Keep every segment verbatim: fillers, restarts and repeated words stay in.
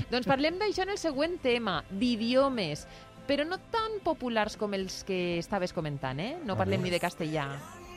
Doncs parlem d'això en el següent tema, d'idiomes, però no tan populars com els que estaves comentant, eh? No parlem ni de castellà.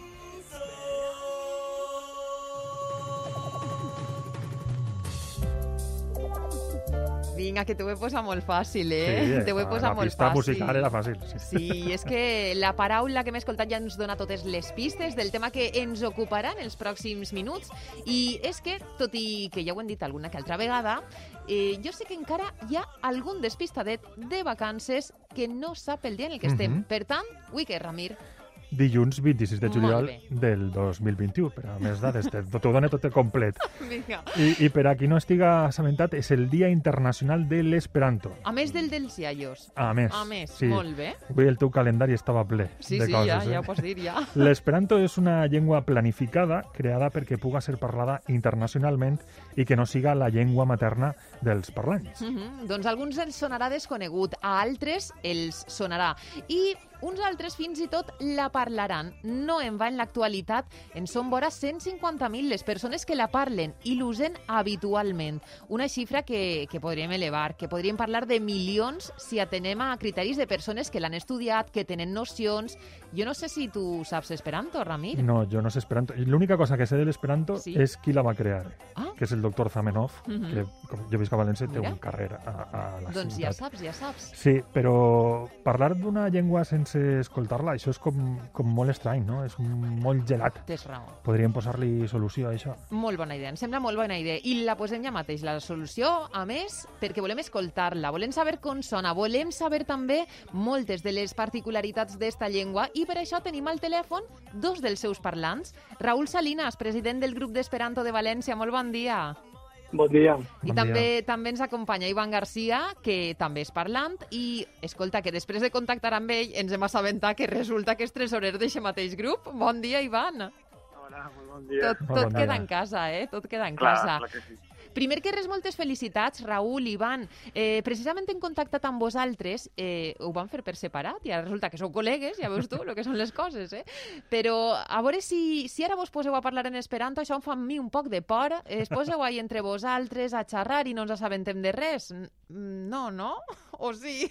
Vinga, que t'ho he posat molt fàcil, eh? Sí, t'ho he posat molt fàcil. La pista musical era fàcil. Sí. sí, és que la paraula que m'he escoltat ja ens dona totes les pistes del tema que ens ocuparà en els pròxims minuts. I és que, tot i que ja ho hem dit alguna que altra vegada, eh, jo sé que encara hi ha algun despistadet de vacances que no sap el dia en el que estem. Mm-hmm. Per tant, avui què, Ramir? Dilluns vint-i-sis de juliol del dos mil vint-i-u, per a més dades, t'ho dona tot complet. Vinga. I, I per a qui no estiga assabentat, és el Dia Internacional de l'Esperanto. A més del dels iaios. A més. A més, sí. Molt bé. Avui el teu calendari estava ple sí, de sí, coses. Sí, ja, eh? ja ho pots dir, ja. L'esperanto és una llengua planificada creada perquè puga ser parlada internacionalment i que no siga la llengua materna dels parlants. Mm-hmm. Doncs a alguns els sonarà desconegut, a altres els sonarà. I uns altres fins i tot la parlaran. No en va en l'actualitat, en són vora cent cinquanta mil les persones que la parlen i l'usen habitualment. Una xifra que, que podríem elevar, que podríem parlar de milions si atenem a criteris de persones que l'han estudiat, que tenen nocions. Jo no sé si tu saps esperanto, Ramir. No, jo no sé esperanto. L'única cosa que sé de l'esperanto sí? és qui la va crear, ah? que és el doctor Zamenhof, mm-hmm. que com jo visc a València, té Mira. una carrera a, a la doncs ciutat. ja saps, ja saps. Sí, però parlar d'una llengua sense escoltar-la, això és com, com molt estrany, no? És molt gelat. Tens raó. Podríem posar-li solució a això. Molt bona idea, em sembla molt bona idea. I la posem ja mateix, la solució, a més, perquè volem escoltar-la, volem saber com sona, volem saber també moltes de les particularitats d'esta llengua i per això tenim al telèfon dos dels seus parlants. Raúl Salinas, president del grup d'Esperanto de València, molt bon dia. Bon dia. I bon també dia. també ens acompanya Ivan Garcia, que també és parlant, i escolta, que després de contactar amb ell ens hem assabentat que resulta que és tresorer d'aquest mateix grup. Bon dia, Ivan. Hola, molt bon dia. Tot, Molt tot bon queda dia. en casa, eh? Tot queda en clar, casa. clar que sí. Primer que res, moltes felicitats, Raül, Ivan. Eh, precisament en contactat amb vosaltres, eh, ho van fer per separat, i ara resulta que sou col·legues, ja veus tu el que són les coses, eh? Però a veure si, si ara vos poseu a parlar en esperanto, això em fa a mi un poc de por. Es poseu ahí entre vosaltres a xerrar i no ens assabentem de res. No, no? O sí?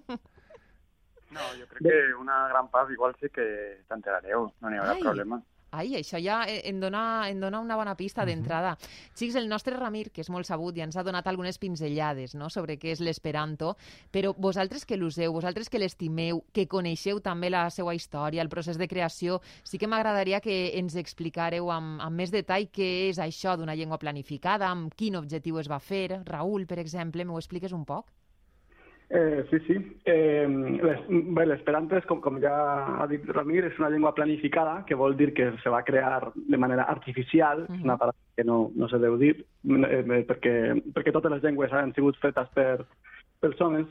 No, jo crec que una gran part igual sí que t'enterareu, no n'hi haurà Ai. problema. Ai, això ja em dona, em dona una bona pista d'entrada. Xics, el nostre Ramir, que és molt sabut, ja ens ha donat algunes pinzellades, no?, sobre què és l'esperanto, però vosaltres que l'useu, vosaltres que l'estimeu, que coneixeu també la seva història, el procés de creació, sí que m'agradaria que ens explicareu amb, amb més detall què és això d'una llengua planificada, amb quin objectiu es va fer. Raül, per exemple, m'ho expliques un poc? Eh, sí, sí. Eh, L'esperanto, com, com ja ha dit Ramir, és una llengua planificada, que vol dir que se va crear de manera artificial, uh-huh. una paraula que no, no se deu dir, eh, perquè, perquè totes les llengües han sigut fetes per persones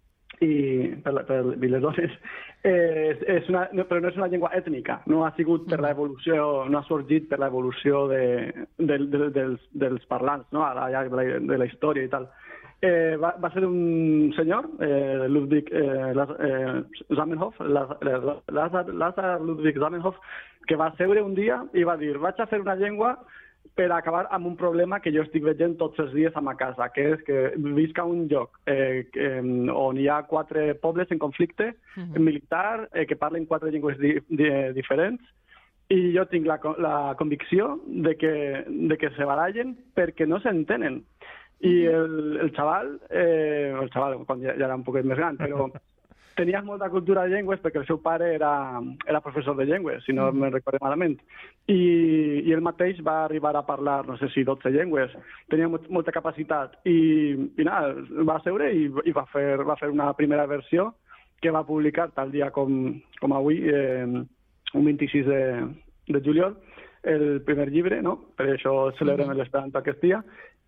i per, per i les dones. Eh, és, és una, no, però no és una llengua ètnica, no ha sigut per l'evolució, no ha sorgit per l'evolució de, de, de, dels, dels parlants, no?, a la llarg de la, de la història i tal. Eh, va, va ser un senyor, eh, Ludwig eh, eh, Zamenhof, Lazar, Lazar Ludwig Zamenhof, que va seure un dia i va dir: vaig a fer una llengua per acabar amb un problema que jo estic veient tots els dies a ma casa, que és que visc a un lloc eh, eh, on hi ha quatre pobles en conflicte uh-huh. militar, eh, que parlen quatre llengües di, di, diferents, i jo tinc la, la convicció de que, de que se barallen perquè no s'entenen. I el, el xaval, eh, el xaval quan ja, ja era un poquet més gran, però tenia molta cultura de llengües perquè el seu pare era, era professor de llengües, si no mm. me'n recordo malament. I, I ell mateix va arribar a parlar, no sé si dotze llengües, tenia molt, molta capacitat. I, i nada, va seure i, i va, fer, va fer una primera versió que va publicar tal dia com, com avui, eh, un vint-i-sis de, de juliol, el primer llibre, no? Per això celebrem mm. l'esperanto aquest dia.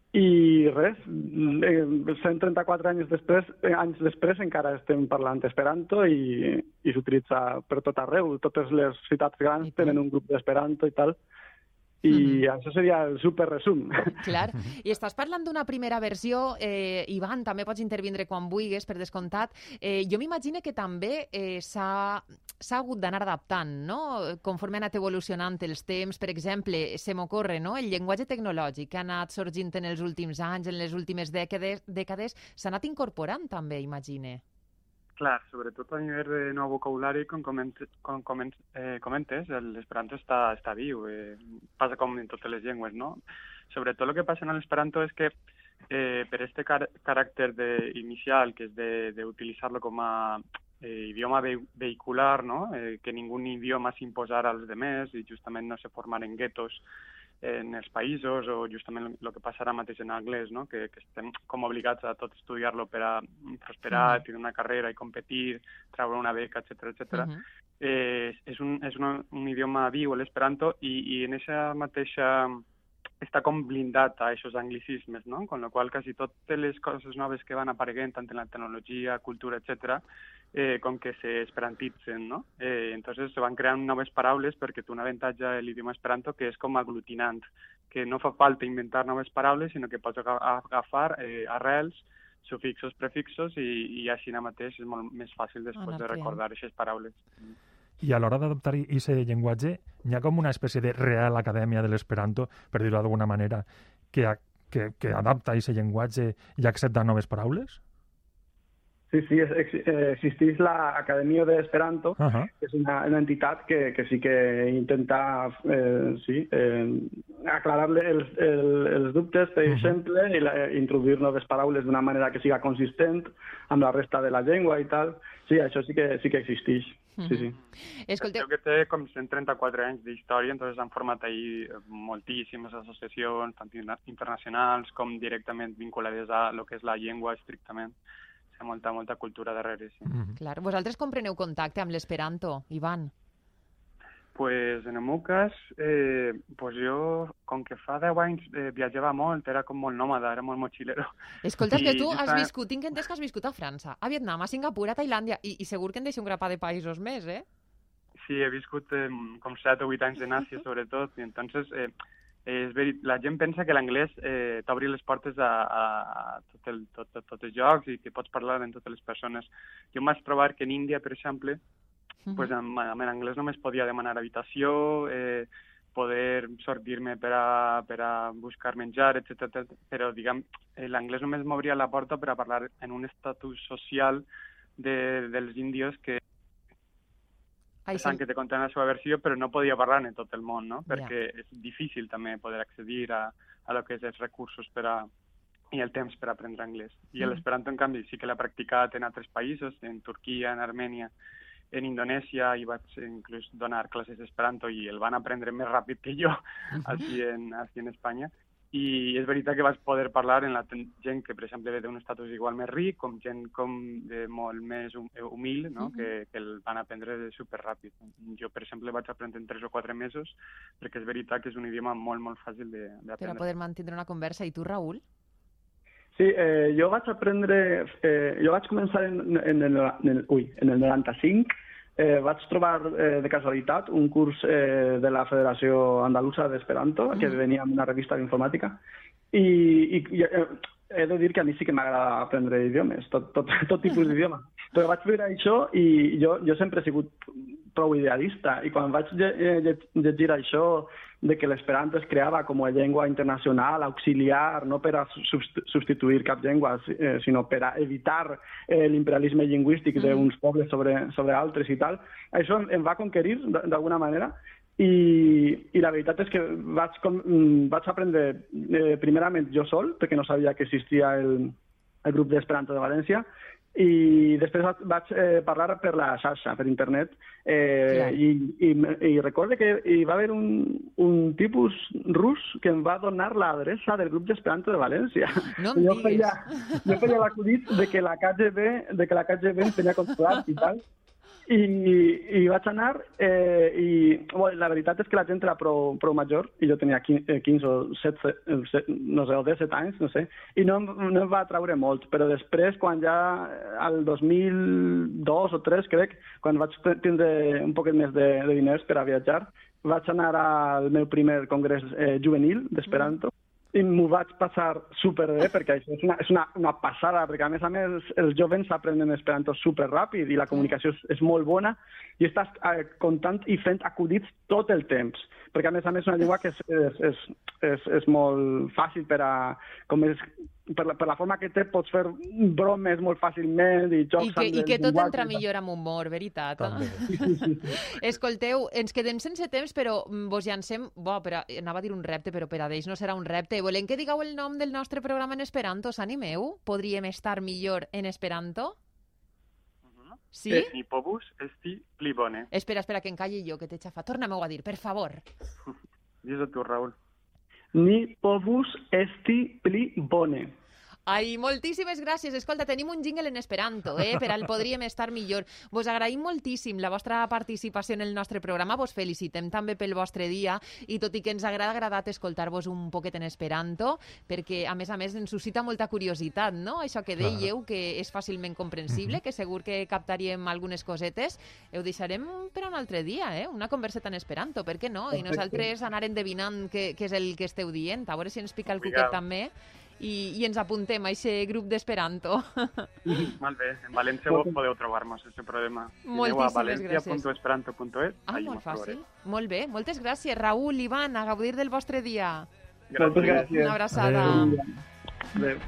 I res, cent trenta-quatre anys després, anys després encara estem parlant esperanto i, i s'utilitza per tot arreu. Totes les ciutats grans tenen un grup d'esperanto i tal. I mm-hmm. això seria el superresum. Clar. I estàs parlant d'una primera versió, eh, Ivan, també pots intervindre quan vulguis, per descomptat. Eh, jo m'imagino que també eh, s'ha s'ha hagut d'anar adaptant, no? Conforme ha anat evolucionant els temps. Per exemple, se m'ocorre, no? El llenguatge tecnològic que ha anat sorgint en els últims anys, en les últimes dècades, dècades s'ha anat incorporant també, imagine. Clar, sobretot a nivell de nou vocabulari, com comentes, com comentes, eh, comentes l'esperanto està, està viu. Eh, passa com en totes les llengües, no? Sobretot el que passa en l'esperanto és que eh, per este car caràcter de, inicial, que és d'utilitzar-lo com a eh, idioma ve vehicular, no? Eh, que ningú idioma s'imposara als demés i justament no se formaren guetos en els països, o justament el que passa ara mateix en anglès, no? que, que estem com obligats a tot estudiar-lo per a prosperar, mm. tenir una carrera i competir, treure una beca, etcètera, etcètera. Mm-hmm. eh, és un, és una, un idioma viu, l'esperanto, i, i en aquesta mateixa està com blindat a aquests anglicismes, no? Con lo qual quasi totes les coses noves que van apareguent, tant en la tecnologia, cultura, etcètera, eh, com que se esperantitzen, no? Eh, entonces se van creant noves paraules perquè té un avantatge de l'idioma esperanto que és com aglutinant, que no fa falta inventar noves paraules, sinó que pots agafar eh, arrels, sufixos, prefixos, i, i així mateix és molt més fàcil després de recordar aquestes paraules. I a l'hora d'adoptar aquest llenguatge, hi ha com una espècie de real acadèmia de l'esperanto, per dir-ho d'alguna manera, que, que, que adapta aquest llenguatge i accepta noves paraules? Sí, sí, ex existeix l'Acadèmia d'Esperanto, uh -huh. que és una, una entitat que, que sí que intenta eh, sí, eh, aclarar els, el, els dubtes, per uh -huh. exemple, i la, introduir noves paraules d'una manera que siga consistent amb la resta de la llengua i tal. Sí, això sí que, sí que existeix. Sí, sí. Escolta... Crec que té com cent trenta-quatre anys d'història, entonces han format ahir moltíssimes associacions, tant internacionals com directament vinculades a lo que és la llengua estrictament. Hi ha molta, molta cultura darrere, sí. Mm-hmm. Clar. Vosaltres com preneu contacte amb l'esperanto, Ivan? Pues en el meu cas, eh, pues jo, com que fa deu anys eh, viatjava molt, era com molt nòmada, era molt mochilero. Escolta, és que tu has viscut, tinc entès que has viscut a França, a Vietnam, a Singapur, a Tailàndia, i, i segur que en deixa un grapà de països més, eh? Sí, he viscut eh, com set o vuit anys en Àsia, sobretot, i entonces... Eh, És verit, la gent pensa que l'anglès eh, t'obri les portes a, a, a tot el, tot, tot, tots els jocs i que pots parlar amb totes les persones. Jo em vaig trobar que en Índia, per exemple, uh-huh. pues amb, amb l'anglès només podia demanar habitació, eh, poder sortir-me per a, per a buscar menjar, etcètera. Però, diguem, eh, l'anglès només m'obria la porta per a parlar en un estatus social de, dels índios que pensant que te conten la seva versió, però no podia parlar en tot el món, no? Perquè yeah. és difícil també poder accedir a, a lo que és els recursos per a, i el temps per aprendre anglès. I mm. l'esperanto, en canvi, sí que l'he practicat en altres països, en Turquia, en Armènia, en Indonèsia, i vaig inclús donar classes d'esperanto i el van aprendre més ràpid que jo, així en, així en Espanya. I és veritat que vaig poder parlar amb la gent que, per exemple, ve d'un estatus igual més ric, com gent com de molt més humil, no? uh -huh. que, que el van aprendre superràpid. Jo, per exemple, vaig aprendre en tres o quatre mesos, perquè és veritat que és un idioma molt, molt fàcil d'aprendre. Per a poder mantenir una conversa. I tu, Raül? Sí, eh, jo vaig aprendre... Eh, jo vaig començar en, en, el, en, el, ui, en el noranta-cinc. Eh, vaig trobar eh, de casualitat un curs eh, de la Federació Andalusa d'Esperanto, mm. que venia amb una revista d'informàtica, i, i, i eh, he de dir que a mi sí que m'agrada aprendre idiomes, tot, tot, tot tipus d'idioma. Però vaig veure això i jo, jo sempre he sigut prou idealista, i quan vaig llegir això de que l'esperanto es creava com a llengua internacional, auxiliar, no per a substituir cap llengua, eh, sinó per a evitar eh, l'imperialisme lingüístic mm. d'uns pobles sobre, sobre altres i tal, això em, em va conquerir d'alguna manera, i, i la veritat és que vaig, com, vaig aprendre eh, primerament jo sol, perquè no sabia que existia el, el grup d'Esperanto de València, i després vaig eh, parlar per la xarxa, per internet, eh, i, i, i recordo que hi va haver un, un tipus rus que em va donar l'adreça del grup d'Esperanto de València. No em jo diguis. Feia, jo feia l'acudit de que la K G B, de que la K G B em tenia controlat i tal, i, i vaig anar, eh, i bueno, la veritat és que la gent era prou, prou major, i jo tenia quinze o setze, no sé, o disset anys, no sé, i no, no em va atraure molt, però després, quan ja, al dos mil dos o tres, crec, quan vaig tindre un poquet més de, de diners per a viatjar, vaig anar al meu primer congrés eh, juvenil d'Esperanto, i m'ho vaig passar superbé, perquè això és una, és una, una passada, perquè a més a més els jovens aprenen esperanto superràpid i la comunicació és, és molt bona i estàs eh, contant i fent acudits tot el temps, perquè a més a més és una llengua que és, és, és, és, és molt fàcil per a... Com és, per, la, per la forma que té pots fer bromes molt fàcilment i jocs... I que, amb i que el tot llenguatge. entra millor amb humor, veritat? També. Escolteu, ens quedem sense temps, però vos llancem... Bo, però, anava a dir un repte, però per a d'ells no serà un repte. Volem que digueu el nom del nostre programa en esperanto. S'animeu? Podríem estar millor en esperanto? Sí? Eh, Ni povus esti pli bone. Espera, espera, que encalli jo, que t'he xafat. Torna-m'ho a dir, per favor. Dis-ho tu, Raül. Ni povus esti pli bone. Ai, moltíssimes gràcies. Escolta, tenim un jingle en esperanto, eh? Per al podríem estar millor. Vos agraïm moltíssim la vostra participació en el nostre programa. Vos felicitem també pel vostre dia i tot i que ens agrada agradat escoltar-vos un poquet en esperanto, perquè a més a més ens suscita molta curiositat, no? Això que dèieu, que és fàcilment comprensible, que segur que captaríem algunes cosetes. Ho deixarem per un altre dia, eh? Una converseta en esperanto, per què no? I nosaltres anar endevinant què, què és el que esteu dient, a veure si ens pica el cuquet també. I, i ens apuntem a aquest grup d'esperanto. Molt bé. En València vos podeu trobar-nos, sense problema. Moltíssimes a valencia gràcies. punt esperanto punt es. Ah, molt fàcil. Molt bé. Moltes gràcies, Raül, Ivan, a gaudir del vostre dia. Moltes gràcies. Una abraçada. Adéu.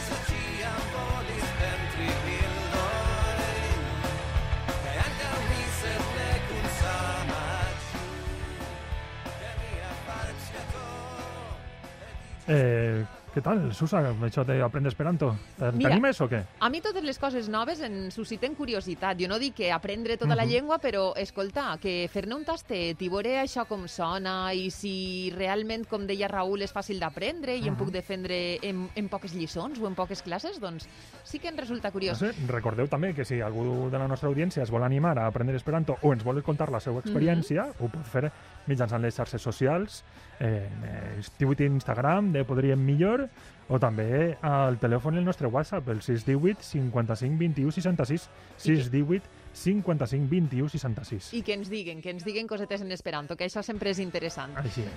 Eh, què tal, Susa, això d'aprendre esperanto? T'animes o què? A mi totes les coses noves em susciten curiositat. Jo no dic que aprendre tota la llengua, però, escolta, que fer-ne un tastet i veure això com sona i si realment, com deia Raül, és fàcil d'aprendre i em puc defendre en, en poques lliçons o en poques classes, doncs sí que em resulta curiós. No sé, recordeu també que si algú de la nostra audiència es vol animar a aprendre esperanto o ens vol contar la seva experiència, ho pot fer mitjançant les xarxes socials, eh, Twitter i Instagram de Podríem Millor, o també al telèfon del nostre WhatsApp, el sis cents i divuit cinquanta-cinc vint-i-u seixanta-sis, sis cents i divuit cinquanta-cinc vint-i-u seixanta-sis. I que ens diguen, que ens diguen cosetes en esperanto, que això sempre és interessant. Així és.